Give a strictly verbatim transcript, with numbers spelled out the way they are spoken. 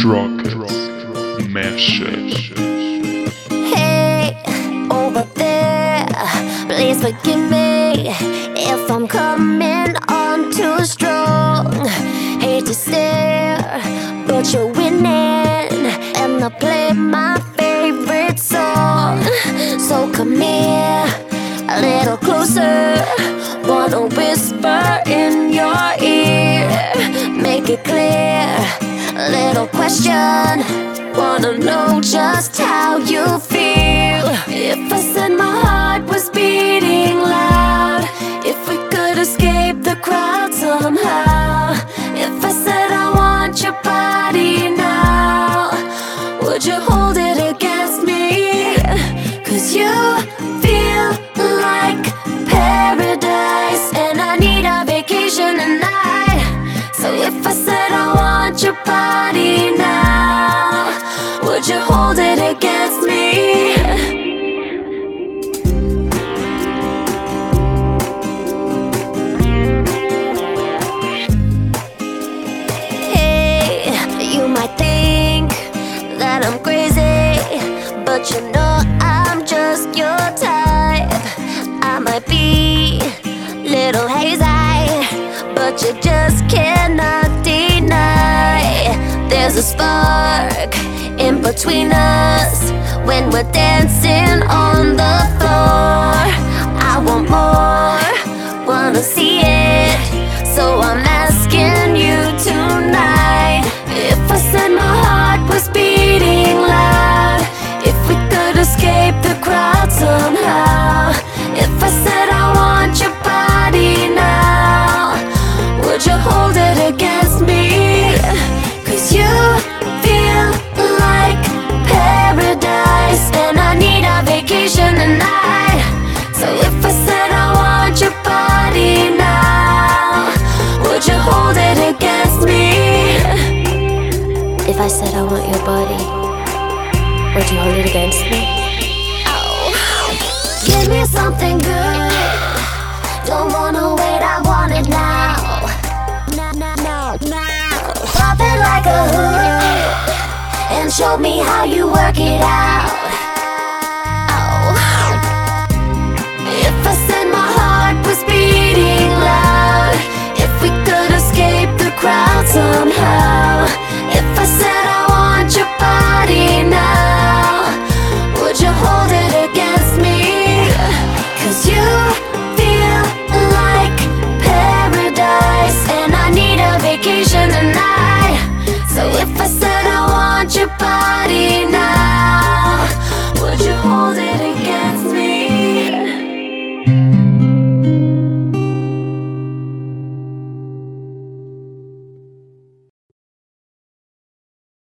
Drunk Mashup. Hey, over there, please forgive me if I'm coming on too strong. Hate to stare, but you're winning, and I play my favorite song. So come here, a little closer. Wanna whisper in your ear, make it clear. A little question, wanna know just how you feel. If I said my heart was beating loud, if we could escape the crowd somehow, if I said I want your body now, would you hold it against me? Cause you feel like paradise, and I need a vacation tonight. So if I said I want your body now, would you hold it against me? Hey, you might think that I'm crazy, but you know I'm just your type. I might be little hazy, but you just cannot deny. There's a spark in between us when we're dancing on the floor. I want more, wanna see it, so I'm asking you tonight. If I said my heart was beating loud, if we could escape the crowd somehow, if I said I want your body now, would you hold it against me? Cause you feel like paradise, and I need a vacation tonight. So if I said I want your body now, would you hold it against me? If I said I want your body, would you hold it against me? Oh, give me something good. Don't wanna wait, I want it now. Now, now, now, now. Pop it like a hood and show me how you work it out.